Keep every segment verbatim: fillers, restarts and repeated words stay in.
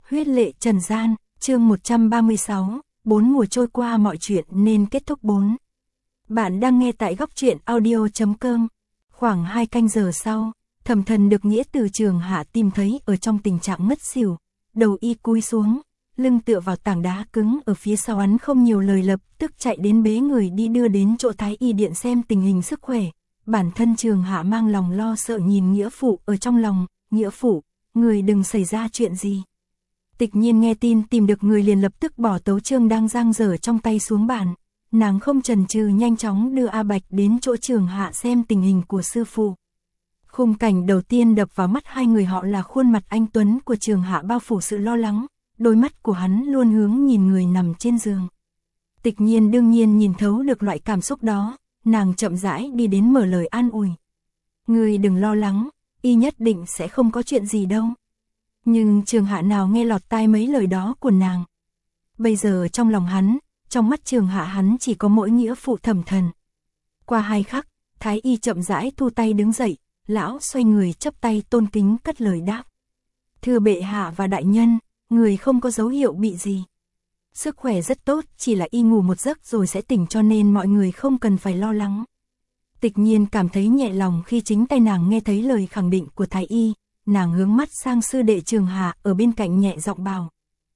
Huyết lệ trần gian, chương một trăm ba mươi sáu, bốn mùa trôi qua mọi chuyện nên kết thúc bốn. Bạn đang nghe tại góc truyện audio chấm com. Khoảng hai canh giờ sau, Thẩm Thần được Nghĩa từ Trường Hạ tìm thấy ở trong tình trạng ngất xỉu, đầu y cúi xuống, lưng tựa vào tảng đá cứng ở phía sau hắn, không nhiều lời, lập tức chạy đến bế người đi đưa đến chỗ Thái y điện xem tình hình sức khỏe. Bản thân Trường Hạ mang lòng lo sợ nhìn Nghĩa phụ ở trong lòng. Nghĩa phụ, người đừng xảy ra chuyện gì. Tịch Nhiên nghe tin tìm được người liền lập tức bỏ tấu chương đang giang dở trong tay xuống bàn. Nàng không chần chừ nhanh chóng đưa A Bạch đến chỗ Trường Hạ xem tình hình của sư phụ. Khung cảnh đầu tiên đập vào mắt hai người họ là khuôn mặt anh tuấn của Trường Hạ bao phủ sự lo lắng, đôi mắt của hắn luôn hướng nhìn người nằm trên giường. Tịch Nhiên đương nhiên nhìn thấu được loại cảm xúc đó, nàng chậm rãi đi đến mở lời an ủi. Người đừng lo lắng, y nhất định sẽ không có chuyện gì đâu. Nhưng Trường Hạ nào nghe lọt tai mấy lời đó của nàng. Bây giờ trong lòng hắn, trong mắt Trường Hạ hắn chỉ có mỗi Nghĩa phụ Thẩm Thần. Qua hai khắc, Thái y chậm rãi thu tay đứng dậy, lão xoay người chắp tay tôn kính cất lời đáp. Thưa bệ hạ và đại nhân, người không có dấu hiệu bị gì. Sức khỏe rất tốt, chỉ là y ngủ một giấc rồi sẽ tỉnh, cho nên mọi người không cần phải lo lắng. Tịch Nhiên cảm thấy nhẹ lòng khi chính tay nàng nghe thấy lời khẳng định của Thái y. Nàng hướng mắt sang sư đệ Trường Hạ ở bên cạnh nhẹ giọng bảo.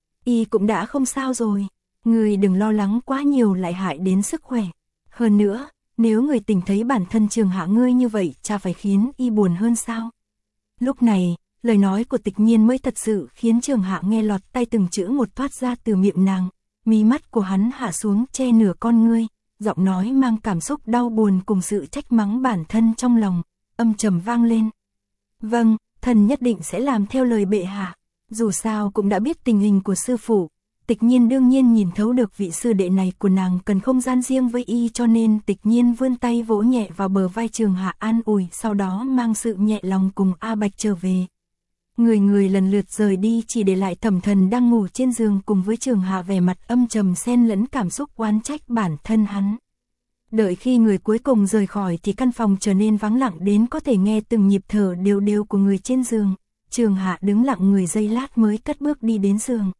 Y cũng đã không sao rồi, người đừng lo lắng quá nhiều lại hại đến sức khỏe. Hơn nữa, nếu người tỉnh thấy bản thân Trường Hạ ngươi như vậy, cha phải khiến y buồn hơn sao? Lúc này, lời nói của Tịch Nhiên mới thật sự khiến Trường Hạ nghe lọt tai, từng chữ một thoát ra từ miệng nàng. Mí mắt của hắn hạ xuống che nửa con ngươi, giọng nói mang cảm xúc đau buồn cùng sự trách mắng bản thân trong lòng, âm trầm vang lên. Vâng, thần nhất định sẽ làm theo lời bệ hạ. Dù sao cũng đã biết tình hình của sư phụ, Tịch Nhiên đương nhiên nhìn thấu được vị sư đệ này của nàng cần không gian riêng với y, cho nên Tịch Nhiên vươn tay vỗ nhẹ vào bờ vai Trường Hạ an ủi, sau đó mang sự nhẹ lòng cùng A Bạch trở về. Người người lần lượt rời đi, chỉ để lại Thẩm Thần đang ngủ trên giường cùng với Trường Hạ vẻ mặt âm trầm xen lẫn cảm xúc oán trách bản thân hắn. Đợi khi người cuối cùng rời khỏi thì căn phòng trở nên vắng lặng đến có thể nghe từng nhịp thở đều đều của người trên giường. Trường Hạ đứng lặng người giây lát mới cất bước đi đến giường.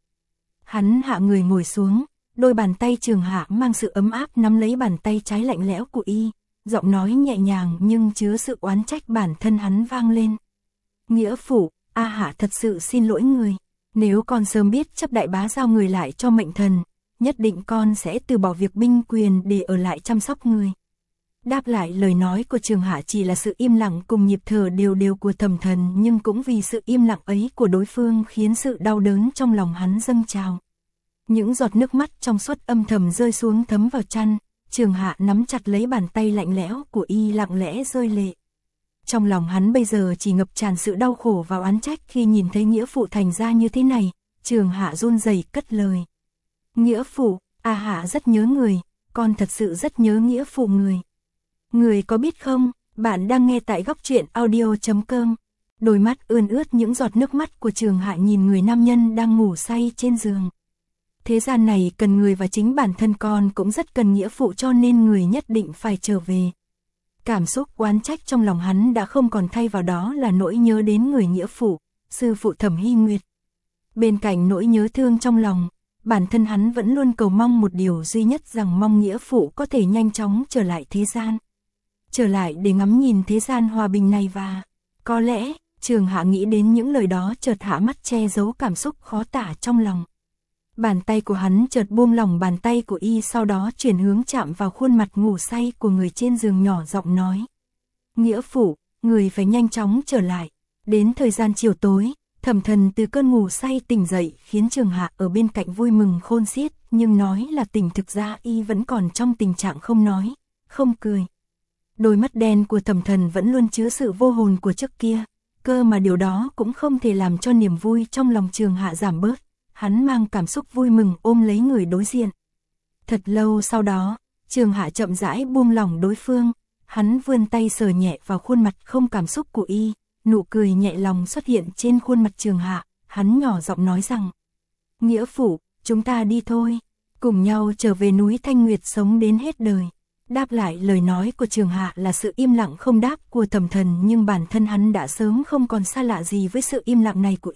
Hắn hạ người ngồi xuống, đôi bàn tay Trường Hạ mang sự ấm áp nắm lấy bàn tay trái lạnh lẽo của y, giọng nói nhẹ nhàng nhưng chứa sự oán trách bản thân hắn vang lên. Nghĩa phụ, A Hạ thật sự xin lỗi người, nếu con sớm biết chấp đại bá giao người lại cho mệnh thần, nhất định con sẽ từ bỏ việc binh quyền để ở lại chăm sóc người. Đáp lại lời nói của Trường Hạ chỉ là sự im lặng cùng nhịp thở đều đều của Thẩm Thần, nhưng cũng vì sự im lặng ấy của đối phương khiến sự đau đớn trong lòng hắn dâng trào. Những giọt nước mắt trong suốt âm thầm rơi xuống thấm vào chăn, Trường Hạ nắm chặt lấy bàn tay lạnh lẽo của y lặng lẽ rơi lệ. Trong lòng hắn bây giờ chỉ ngập tràn sự đau khổ và oán trách khi nhìn thấy nghĩa phụ thành ra như thế này. Trường Hạ run rẩy cất lời. Nghĩa phụ, A Hạ rất nhớ người, con thật sự rất nhớ nghĩa phụ người. Người có biết không, bạn đang nghe tại góc truyện audio chấm com. Đôi mắt ươn ướt những giọt nước mắt của Trường Hạ nhìn người nam nhân đang ngủ say trên giường. Thế gian này cần người và chính bản thân con cũng rất cần nghĩa phụ, cho nên người nhất định phải trở về. Cảm xúc oán trách trong lòng hắn đã không còn, thay vào đó là nỗi nhớ đến người nghĩa phụ, sư phụ Thẩm Hy Nguyệt. Bên cạnh nỗi nhớ thương trong lòng, bản thân hắn vẫn luôn cầu mong một điều duy nhất, rằng mong nghĩa phụ có thể nhanh chóng trở lại thế gian. Trở lại để ngắm nhìn thế gian hòa bình này và... Có lẽ, Trường Hạ nghĩ đến những lời đó chợt hạ mắt che giấu cảm xúc khó tả trong lòng. Bàn tay của hắn chợt buông lỏng bàn tay của y, sau đó chuyển hướng chạm vào khuôn mặt ngủ say của người trên giường, nhỏ giọng nói. Nghĩa phụ, người phải nhanh chóng trở lại. Đến thời gian chiều tối, Thẩm Thần từ cơn ngủ say tỉnh dậy, khiến Trường Hạ ở bên cạnh vui mừng khôn xiết, nhưng nói là tỉnh thực ra y vẫn còn trong tình trạng không nói, không cười. Đôi mắt đen của Thẩm Thần vẫn luôn chứa sự vô hồn của trước kia, cơ mà điều đó cũng không thể làm cho niềm vui trong lòng Trường Hạ giảm bớt. Hắn mang cảm xúc vui mừng ôm lấy người đối diện. Thật lâu sau đó, Trường Hạ chậm rãi buông lỏng đối phương, hắn vươn tay sờ nhẹ vào khuôn mặt không cảm xúc của y, nụ cười nhẹ lòng xuất hiện trên khuôn mặt Trường Hạ, hắn nhỏ giọng nói rằng. Nghĩa phụ, chúng ta đi thôi, cùng nhau trở về núi Thanh Nguyệt sống đến hết đời. Đáp lại lời nói của Trường Hạ là sự im lặng không đáp của Thẩm Thần, nhưng bản thân hắn đã sớm không còn xa lạ gì với sự im lặng này của y.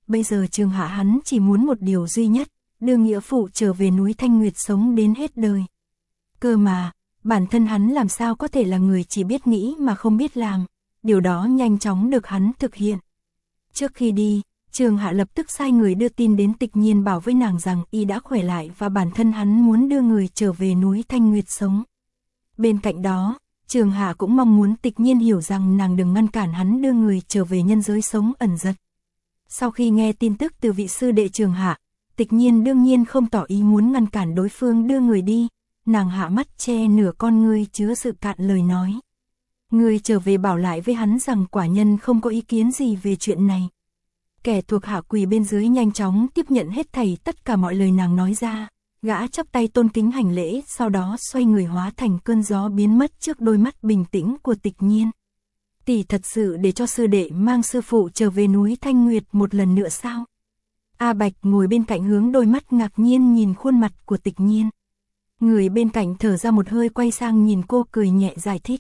bây giờ Trường Hạ hắn chỉ muốn một điều duy nhất, đưa nghĩa phụ trở về núi Thanh Nguyệt sống đến hết đời. Cơ mà, bản thân hắn làm sao có thể là người chỉ biết nghĩ mà không biết làm, điều đó nhanh chóng được hắn thực hiện. Trước khi đi, Trường Hạ lập tức sai người đưa tin đến Tịch Nhiên bảo với nàng rằng y đã khỏe lại và bản thân hắn muốn đưa người trở về núi Thanh Nguyệt sống. Bên cạnh đó, Trường Hạ cũng mong muốn Tịch Nhiên hiểu rằng nàng đừng ngăn cản hắn đưa người trở về nhân giới sống ẩn giật. Sau khi nghe tin tức từ vị sư đệ Trường Hạ, Tịch Nhiên đương nhiên không tỏ ý muốn ngăn cản đối phương đưa người đi, nàng hạ mắt che nửa con ngươi chứa sự cạn lời nói. Người trở về bảo lại với hắn rằng quả nhân không có ý kiến gì về chuyện này. Kẻ thuộc hạ quỳ bên dưới nhanh chóng tiếp nhận hết thảy tất cả mọi lời nàng nói ra, gã chắp tay tôn kính hành lễ, sau đó xoay người hóa thành cơn gió biến mất trước đôi mắt bình tĩnh của Tịch Nhiên. Tỷ thật sự để cho sư đệ mang sư phụ trở về núi Thanh Nguyệt một lần nữa sao? A Bạch ngồi bên cạnh hướng đôi mắt ngạc nhiên nhìn khuôn mặt của Tịch Nhiên. Người bên cạnh thở ra một hơi quay sang nhìn cô cười nhẹ giải thích.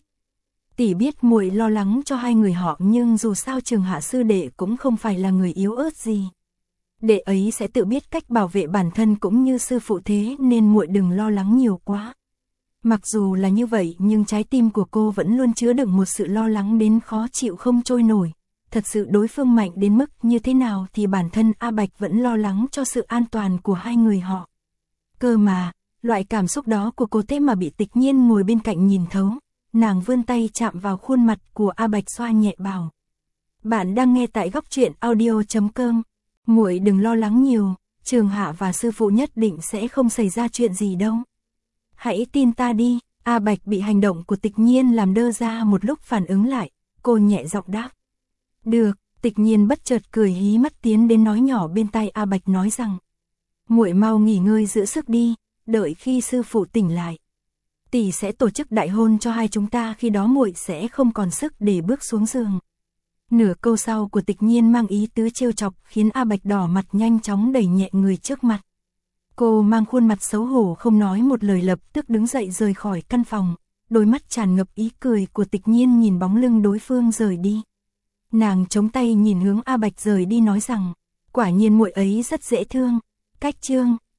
Tỷ biết muội lo lắng cho hai người họ, nhưng dù sao Trường Hạ sư đệ cũng không phải là người yếu ớt gì. Đệ ấy sẽ tự biết cách bảo vệ bản thân cũng như sư phụ, thế nên muội đừng lo lắng nhiều quá. Mặc dù là như vậy nhưng trái tim của cô vẫn luôn chứa đựng một sự lo lắng đến khó chịu không trôi nổi. Thật sự đối phương mạnh đến mức như thế nào thì bản thân A Bạch vẫn lo lắng cho sự an toàn của hai người họ. Cơ mà, loại cảm xúc đó của cô thế mà bị Tịch Nhiên ngồi bên cạnh nhìn thấu. Nàng vươn tay chạm vào khuôn mặt của A Bạch xoa nhẹ bảo. Bạn đang nghe tại góc truyện audio chấm com. Muội đừng lo lắng nhiều, Trường Hạ và sư phụ nhất định sẽ không xảy ra chuyện gì đâu. Hãy tin ta đi. A Bạch bị hành động của Tịch Nhiên làm đơ ra một lúc phản ứng lại, cô nhẹ giọng đáp. Được. Tịch Nhiên bất chợt cười hí mắt tiến đến nói nhỏ bên tai A Bạch nói rằng. Muội mau nghỉ ngơi giữ sức đi, đợi khi sư phụ tỉnh lại. Tỷ sẽ tổ chức đại hôn cho hai chúng ta, khi đó muội sẽ không còn sức để bước xuống giường. Nửa câu sau của Tịch Nhiên mang ý tứ trêu chọc khiến A Bạch đỏ mặt nhanh chóng đẩy nhẹ người trước mặt. Cô mang khuôn mặt xấu hổ không nói một lời lập tức đứng dậy rời khỏi căn phòng, đôi mắt tràn ngập ý cười của Tịch Nhiên nhìn bóng lưng đối phương rời đi. Nàng chống tay nhìn hướng A Bạch rời đi nói rằng, quả nhiên muội ấy rất dễ thương. Cách chương